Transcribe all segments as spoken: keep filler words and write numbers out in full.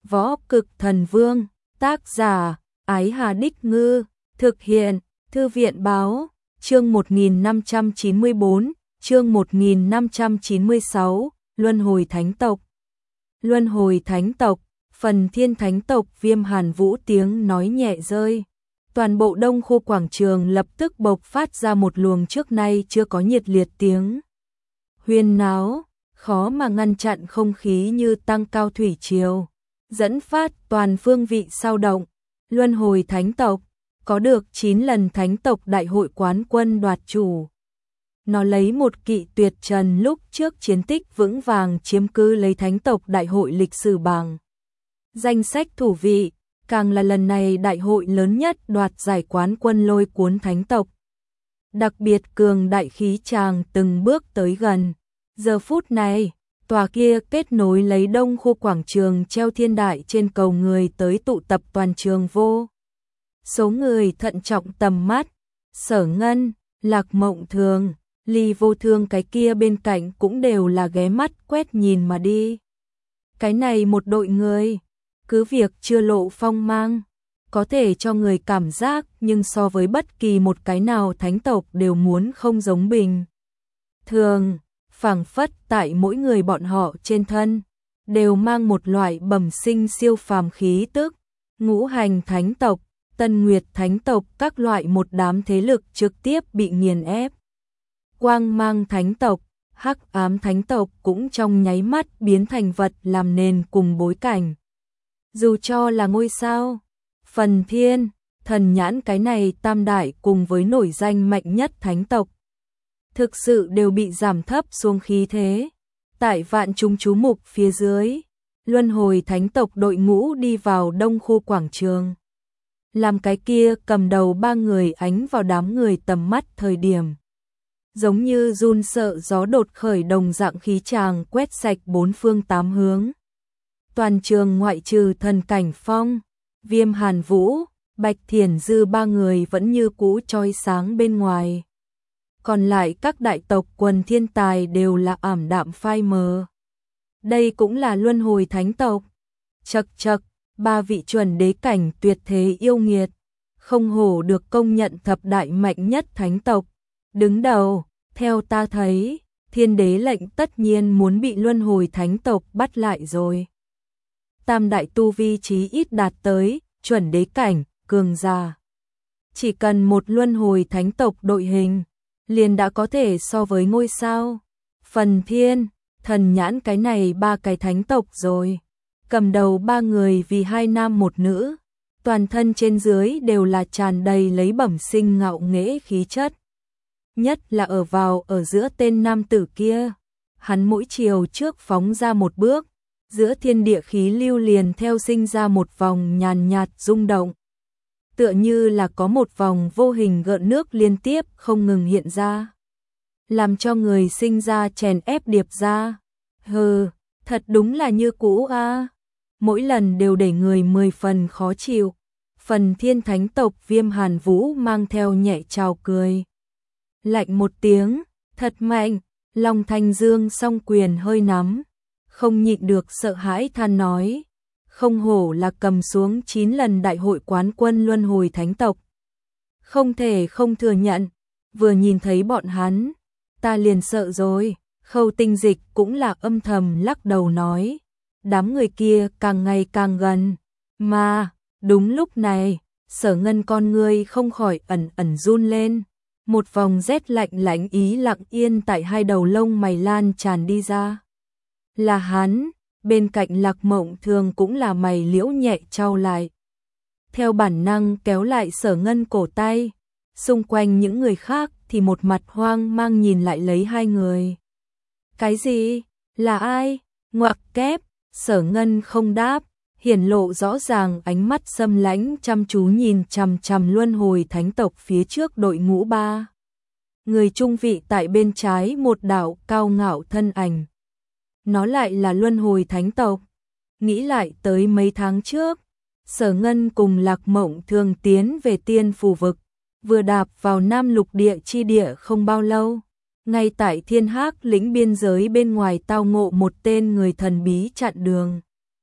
Võ Cực Thần Vương, tác giả, Ái Hà Đích Ngư, thực hiện, Thư viện Báo, chương một nghìn năm trăm chín mươi bốn, chương một nghìn năm trăm chín mươi sáu, Luân Hồi Thánh Tộc. Luân Hồi Thánh Tộc, phần Thiên Thánh Tộc. Viêm Hàn Vũ tiếng nói nhẹ rơi. Toàn bộ Đông Khu quảng trường lập tức bộc phát ra một luồng trước nay chưa có nhiệt liệt tiếng huyên náo, khó mà ngăn chặn không khí như tăng cao thủy triều, dẫn phát toàn phương vị sao động. Luân Hồi Thánh Tộc có được chín lần Thánh Tộc Đại hội quán quân đoạt chủ. Nó lấy một kỵ tuyệt trần lúc trước chiến tích vững vàng chiếm cứ lấy Thánh Tộc Đại hội lịch sử bảng danh sách thủ vị, càng là lần này đại hội lớn nhất đoạt giải quán quân lôi cuốn Thánh Tộc. Đặc biệt cường đại khí tràng từng bước tới gần. Giờ phút này, tòa kia kết nối lấy Đông Khu quảng trường treo thiên đại trên cầu người tới tụ tập toàn trường vô. Số người thận trọng tầm mắt, Sở Ngân, Lạc Mộng Thường, Ly Vô Thương cái kia bên cạnh cũng đều là ghé mắt quét nhìn mà đi. Cái này một đội người, cứ việc chưa lộ phong mang, có thể cho người cảm giác nhưng so với bất kỳ một cái nào thánh tộc đều muốn không giống bình thường, phảng phất tại mỗi người bọn họ trên thân đều mang một loại bẩm sinh siêu phàm khí tức. Ngũ Hành Thánh Tộc, Tân Nguyệt Thánh Tộc, các loại một đám thế lực trực tiếp bị nghiền ép. Quang Mang Thánh Tộc, Hắc Ám Thánh Tộc cũng trong nháy mắt biến thành vật làm nền cùng bối cảnh. Dù cho là ngôi sao, Phần Thiên, Thần Nhãn cái này tam đại cùng với nổi danh mạnh nhất thánh tộc, thực sự đều bị giảm thấp xuống khí thế. Tại vạn chúng chú mục phía dưới, Luân Hồi Thánh Tộc đội ngũ đi vào Đông Khu quảng trường. Làm cái kia cầm đầu ba người ánh vào đám người tầm mắt thời điểm, giống như run sợ gió đột khởi đồng dạng khí tràng quét sạch bốn phương tám hướng. Toàn trường ngoại trừ Thần Cảnh Phong, Viêm Hàn Vũ, Bạch Thiển Dư ba người vẫn như cũ chói sáng bên ngoài. Còn lại các đại tộc quần thiên tài đều là ảm đạm phai mờ. Đây cũng là Luân Hồi Thánh Tộc. Chậc chậc, ba vị chuẩn đế cảnh tuyệt thế yêu nghiệt, không hổ được công nhận thập đại mạnh nhất thánh tộc. Đứng đầu, theo ta thấy, Thiên Đế lệnh tất nhiên muốn bị Luân Hồi Thánh Tộc bắt lại rồi. Tam đại tu vi chí ít đạt tới chuẩn đế cảnh, cường giả. Chỉ cần một Luân Hồi Thánh Tộc đội hình, liền đã có thể so với ngôi sao, Phần Thiên, Thần Nhãn cái này ba cái thánh tộc rồi. Cầm đầu ba người vì hai nam một nữ, toàn thân trên dưới đều là tràn đầy lấy bẩm sinh ngạo nghễ khí chất. Nhất là ở vào ở giữa tên nam tử kia, hắn mỗi chiều trước phóng ra một bước, giữa thiên địa khí lưu liền theo sinh ra một vòng nhàn nhạt rung động. Tựa như là có một vòng vô hình gợn nước liên tiếp không ngừng hiện ra, làm cho người sinh ra chèn ép điệp ra. Hừ, thật đúng là như cũ a, à. Mỗi lần đều để người mười phần khó chịu. Phần Thiên Thánh Tộc Viêm Hàn Vũ mang theo nhẹ trào cười. Lạnh một tiếng, thật mạnh, Long Thanh Dương song quyền hơi nắm, không nhịn được sợ hãi than nói, không hổ là cầm xuống chín lần đại hội quán quân Luân Hồi Thánh Tộc. Không thể không thừa nhận, vừa nhìn thấy bọn hắn, ta liền sợ rồi. Khâu Tinh Dịch cũng là âm thầm lắc đầu nói, đám người kia càng ngày càng gần. Mà, đúng lúc này, Sở Ngân con ngươi không khỏi ẩn ẩn run lên. Một vòng rét lạnh lãnh ý lặng yên tại hai đầu lông mày lan tràn đi ra. Là hắn, bên cạnh Lạc Mộng Thường cũng là mày liễu nhẹ trao lại. Theo bản năng kéo lại Sở Ngân cổ tay, xung quanh những người khác thì một mặt hoang mang nhìn lại lấy hai người. Cái gì? Là ai? Ngoặc kép, Sở Ngân không đáp, hiển lộ rõ ràng ánh mắt xâm lãnh chăm chú nhìn chằm chằm Luân Hồi Thánh Tộc phía trước đội ngũ ba. Người trung vị tại bên trái một đạo cao ngạo thân ảnh. Nó lại là Luân Hồi Thánh Tộc. Nghĩ lại tới mấy tháng trước, Sở Ngân cùng Lạc Mộng Thường tiến về Tiên Phù Vực, vừa đạp vào Nam Lục Địa chi địa không bao lâu. Ngay tại Thiên Hắc lĩnh biên giới bên ngoài tao ngộ một tên người thần bí chặn đường.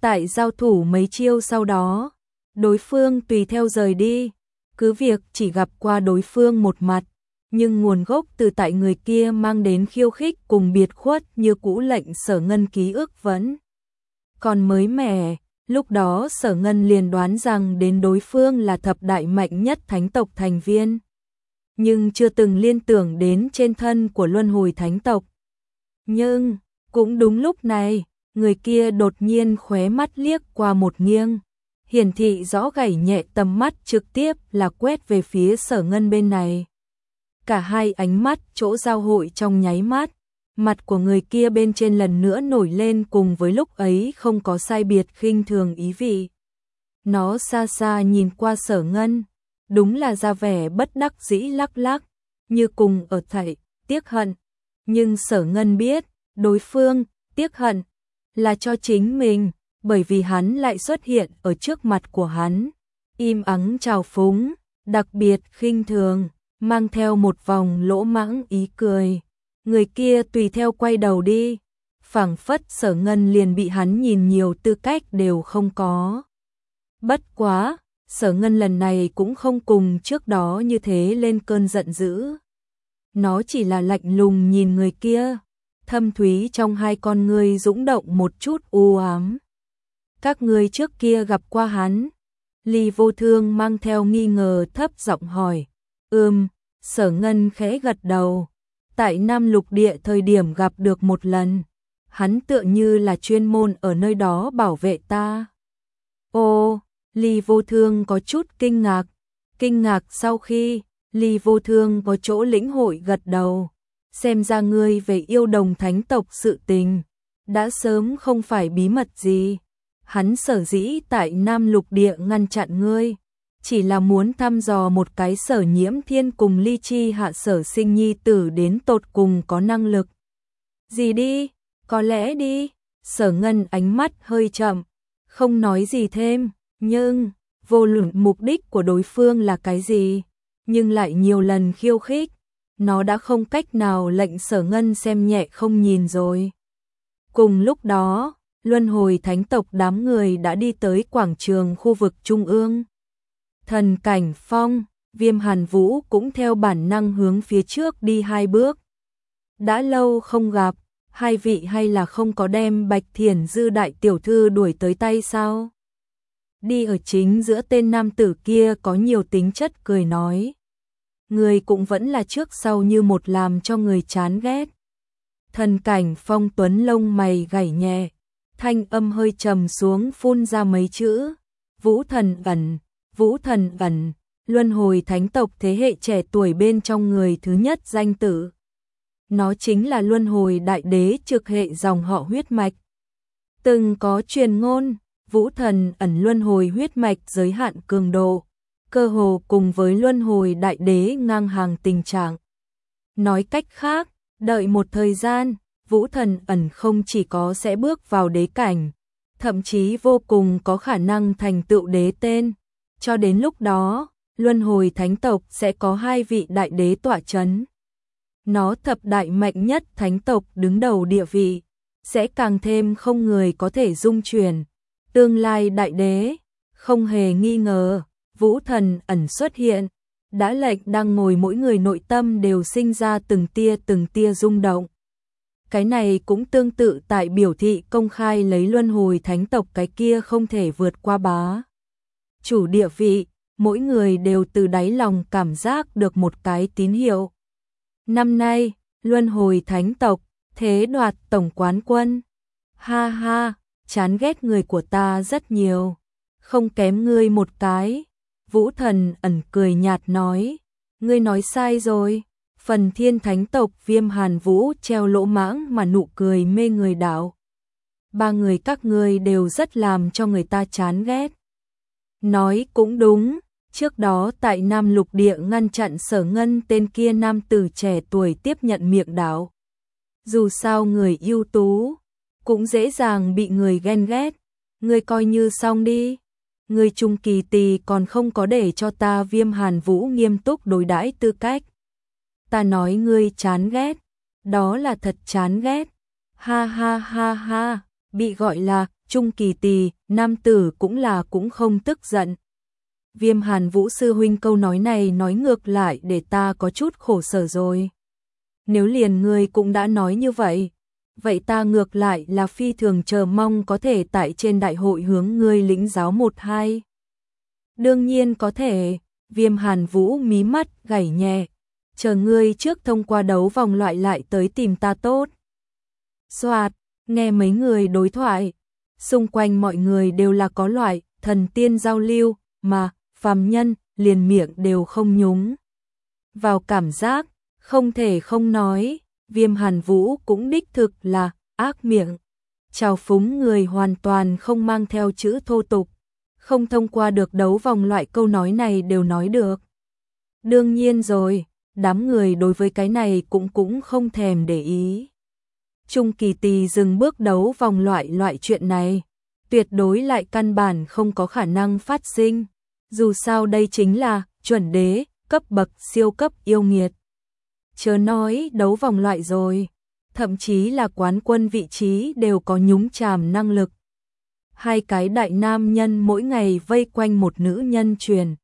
Tại giao thủ mấy chiêu sau đó, đối phương tùy theo rời đi, cứ việc chỉ gặp qua đối phương một mặt, nhưng nguồn gốc từ tại người kia mang đến khiêu khích cùng biệt khuất như cũ lệnh Sở Ngân ký ức vẫn còn mới mẻ. Lúc đó Sở Ngân liền đoán rằng đến đối phương là thập đại mạnh nhất thánh tộc thành viên, nhưng chưa từng liên tưởng đến trên thân của luân hồi thánh tộc. Nhưng, cũng đúng lúc này, người kia đột nhiên khóe mắt liếc qua một nghiêng, hiển thị rõ gảy nhẹ tầm mắt trực tiếp là quét về phía Sở Ngân bên này. Cả hai ánh mắt chỗ giao hội trong nháy mắt, mặt của người kia bên trên lần nữa nổi lên cùng với lúc ấy không có sai biệt khinh thường ý vị. Nó xa xa nhìn qua Sở Ngân, đúng là ra vẻ bất đắc dĩ lắc lắc, như cùng ở thảy, tiếc hận. Nhưng Sở Ngân biết, đối phương, tiếc hận, là cho chính mình, bởi vì hắn lại xuất hiện ở trước mặt của hắn. Im ắng trào phúng, đặc biệt khinh thường, mang theo một vòng lỗ mãng ý cười. Người kia tùy theo quay đầu đi, phảng phất Sở Ngân liền bị hắn nhìn nhiều tư cách đều không có. Bất quá, Sở Ngân lần này cũng không cùng trước đó như thế lên cơn giận dữ. Nó chỉ là lạnh lùng nhìn người kia, thâm thúy trong hai con ngươi dũng động một chút u ám. Các ngươi trước kia gặp qua hắn? Ly Vô Thương mang theo nghi ngờ thấp giọng hỏi. Ừm, Sở Ngân khẽ gật đầu. Tại Nam Lục Địa thời điểm gặp được một lần. Hắn tựa như là chuyên môn ở nơi đó bảo vệ ta. Ô, Ly Vô Thương có chút kinh ngạc. Kinh ngạc sau khi Ly Vô Thương có chỗ lĩnh hội gật đầu. Xem ra ngươi về yêu đồng thánh tộc sự tình đã sớm không phải bí mật gì. Hắn sở dĩ tại Nam Lục Địa ngăn chặn ngươi, chỉ là muốn thăm dò một cái Sở Nhiễm Thiên cùng Ly Chi hạ Sở Sinh nhi tử đến tột cùng có năng lực gì đi, có lẽ đi. Sở Ngân ánh mắt hơi chậm, không nói gì thêm, nhưng vô luận mục đích của đối phương là cái gì, nhưng lại nhiều lần khiêu khích, nó đã không cách nào lệnh Sở Ngân xem nhẹ không nhìn rồi. Cùng lúc đó, luân hồi thánh tộc đám người đã đi tới quảng trường khu vực trung ương. Thần Cảnh Phong, Viêm Hàn Vũ cũng theo bản năng hướng phía trước đi hai bước. Đã lâu không gặp, hai vị hay là không có đem Bạch Thiển Dư đại tiểu thư đuổi tới tay sao? Đi ở chính giữa tên nam tử kia có nhiều tính chất cười nói. Người cũng vẫn là trước sau như một làm cho người chán ghét. Thần Cảnh Phong tuấn lông mày gảy nhẹ, thanh âm hơi trầm xuống phun ra mấy chữ. Vũ Thần Ẩn, Vũ Thần Ẩn, luân hồi thánh tộc thế hệ trẻ tuổi bên trong người thứ nhất danh tử. Nó chính là luân hồi đại đế trực hệ dòng họ huyết mạch. Từng có truyền ngôn, Vũ Thần Ẩn luân hồi huyết mạch giới hạn cường độ, cơ hồ cùng với luân hồi đại đế ngang hàng tình trạng. Nói cách khác, đợi một thời gian, Vũ Thần Ẩn không chỉ có sẽ bước vào đế cảnh, thậm chí vô cùng có khả năng thành tựu đế tên. Cho đến lúc đó, luân hồi thánh tộc sẽ có hai vị đại đế tọa chấn. Nó thập đại mạnh nhất thánh tộc đứng đầu địa vị, sẽ càng thêm không người có thể dung chuyển. Tương lai đại đế, không hề nghi ngờ, Vũ Thần Ẩn xuất hiện, đã lệnh đang ngồi mỗi người nội tâm đều sinh ra từng tia từng tia rung động. Cái này cũng tương tự tại biểu thị công khai lấy luân hồi thánh tộc cái kia không thể vượt qua bá chủ địa vị, mỗi người đều từ đáy lòng cảm giác được một cái tín hiệu. Năm nay, luân hồi thánh tộc, thế đoạt tổng quán quân. Ha ha, chán ghét người của ta rất nhiều, không kém ngươi một cái. Vũ Thần Ẩn cười nhạt nói, ngươi nói sai rồi. Phần Thiên thánh tộc Viêm Hàn Vũ treo lỗ mãng mà nụ cười mê người đạo. Ba người các ngươi đều rất làm cho người ta chán ghét. Nói cũng đúng, trước đó tại Nam Lục Địa ngăn chặn Sở Ngân tên kia nam tử trẻ tuổi tiếp nhận miệng đạo. Dù sao người ưu tú, cũng dễ dàng bị người ghen ghét, ngươi coi như xong đi. Ngươi Trung Kỳ Tỳ còn không có để cho ta Viêm Hàn Vũ nghiêm túc đối đãi tư cách. Ta nói ngươi chán ghét, đó là thật chán ghét. Ha ha ha ha, bị gọi là Trung Kỳ Tỳ, nam tử cũng là cũng không tức giận. Viêm Hàn Vũ sư huynh câu nói này nói ngược lại để ta có chút khổ sở rồi. Nếu liền ngươi cũng đã nói như vậy, vậy ta ngược lại là phi thường chờ mong có thể tại trên đại hội hướng ngươi lĩnh giáo một hai. Đương nhiên có thể, Viêm Hàn Vũ mí mắt gảy nhẹ, chờ ngươi trước thông qua đấu vòng loại lại tới tìm ta tốt. Soạt, nghe mấy người đối thoại, xung quanh mọi người đều là có loại thần tiên giao lưu, mà phàm nhân liền miệng đều không nhúng vào cảm giác, không thể không nói, Viêm Hàn Vũ cũng đích thực là ác miệng, trào phúng người hoàn toàn không mang theo chữ thô tục, không thông qua được đấu vòng loại câu nói này đều nói được. Đương nhiên rồi, đám người đối với cái này cũng cũng không thèm để ý. Trung Kỳ Tỳ dừng bước đấu vòng loại loại chuyện này, tuyệt đối lại căn bản không có khả năng phát sinh, dù sao đây chính là chuẩn đế, cấp bậc siêu cấp yêu nghiệt. Chớ nói đấu vòng loại rồi, thậm chí là quán quân vị trí đều có nhúng chàm năng lực. Hai cái đại nam nhân mỗi ngày vây quanh một nữ nhân truyền,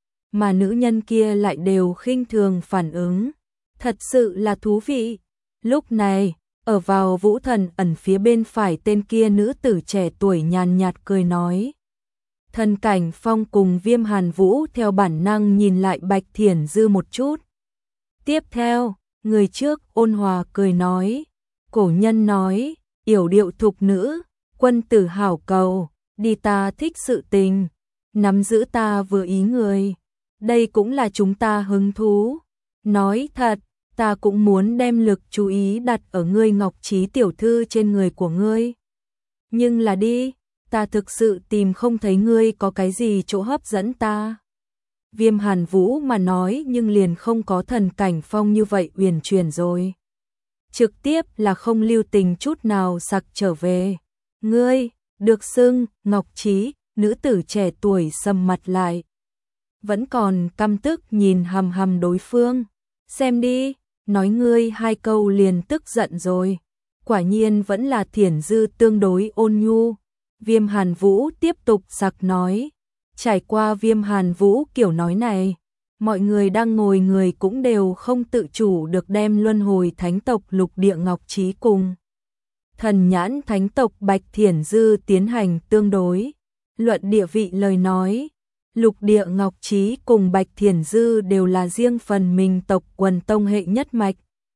mà nữ nhân kia lại đều khinh thường phản ứng, thật sự là thú vị. Lúc này, ở vào Vũ Thần ẩn phía bên phải tên kia nữ tử trẻ tuổi nhàn nhạt cười nói. Thần Cảnh Phong cùng Viêm Hàn Vũ theo bản năng nhìn lại Bạch Thiển Dư một chút. Tiếp theo, người trước ôn hòa cười nói, cổ nhân nói, yểu điệu thục nữ, quân tử hảo cầu, đi ta thích sự tình, nắm giữ ta vừa ý người, đây cũng là chúng ta hứng thú. Nói thật, ta cũng muốn đem lực chú ý đặt ở ngươi Ngọc Trí tiểu thư trên người của ngươi. Nhưng là đi, ta thực sự tìm không thấy ngươi có cái gì chỗ hấp dẫn ta. Viêm Hàn Vũ mà nói nhưng liền không có Thần Cảnh Phong như vậy uyển chuyển rồi. Trực tiếp là không lưu tình chút nào sặc trở về. Ngươi, được xưng, Ngọc Trí, nữ tử trẻ tuổi sầm mặt lại. Vẫn còn căm tức nhìn hằm hằm đối phương. Xem đi, nói ngươi hai câu liền tức giận rồi. Quả nhiên vẫn là Thiển Dư tương đối ôn nhu. Viêm Hàn Vũ tiếp tục sặc nói. Trải qua Viêm Hàn Vũ kiểu nói này, mọi người đang ngồi người cũng đều không tự chủ được đem luân hồi thánh tộc Lục Địa Ngọc Trí cùng thần nhãn thánh tộc Bạch Thiển Dư tiến hành tương đối. Luận địa vị lời nói, Lục Địa Ngọc Trí cùng Bạch Thiển Dư đều là riêng phần mình tộc quần tông hệ nhất mạch.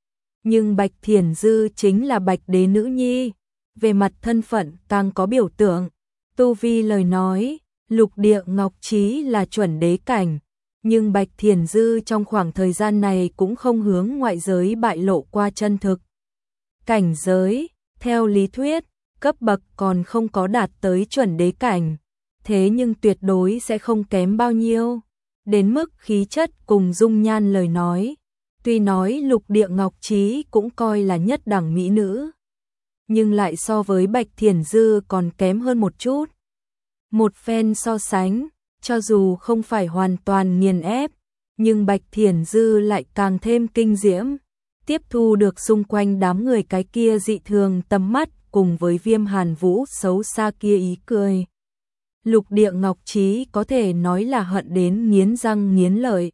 Nhưng Bạch Thiển Dư chính là Bạch Đế nữ nhi, về mặt thân phận càng có biểu tượng. Tu vi lời nói, Lục Địa Ngọc Trí là chuẩn đế cảnh, nhưng Bạch Thiển Dư trong khoảng thời gian này cũng không hướng ngoại giới bại lộ qua chân thực. Cảnh giới, theo lý thuyết, cấp bậc còn không có đạt tới chuẩn đế cảnh, thế nhưng tuyệt đối sẽ không kém bao nhiêu. Đến mức khí chất cùng dung nhan lời nói, tuy nói Lục Địa Ngọc Trí cũng coi là nhất đẳng mỹ nữ, nhưng lại so với Bạch Thiển Dư còn kém hơn một chút. Một phen so sánh, cho dù không phải hoàn toàn nghiền ép, nhưng Bạch Thiển Dư lại càng thêm kinh diễm, tiếp thu được xung quanh đám người cái kia dị thường tầm mắt cùng với Viêm Hàn Vũ xấu xa kia ý cười. Lục Địa Ngọc Trí có thể nói là hận đến nghiến răng nghiến lợi.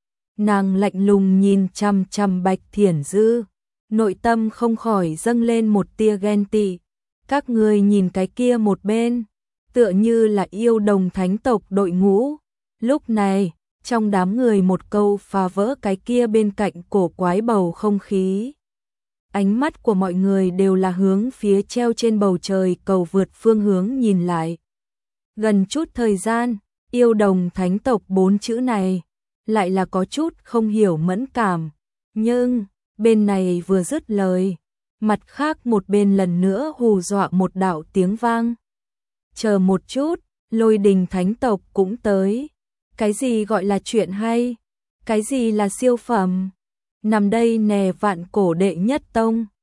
Nàng lạnh lùng nhìn chằm chằm Bạch Thiển Dư, nội tâm không khỏi dâng lên một tia ghen tị. Các người nhìn cái kia một bên, tựa như là yêu đồng thánh tộc đội ngũ. Lúc này, trong đám người một câu phá vỡ cái kia bên cạnh cổ quái bầu không khí. Ánh mắt của mọi người đều là hướng phía treo trên bầu trời cầu vượt phương hướng nhìn lại. Gần chút thời gian, yêu đồng thánh tộc bốn chữ này, lại là có chút không hiểu mẫn cảm. Nhưng, bên này vừa dứt lời, mặt khác một bên lần nữa hù dọa một đạo tiếng vang. Chờ một chút, Lôi Đình thánh tộc cũng tới. Cái gì gọi là chuyện hay? Cái gì là siêu phẩm? Nằm đây nè vạn cổ đệ nhất tông.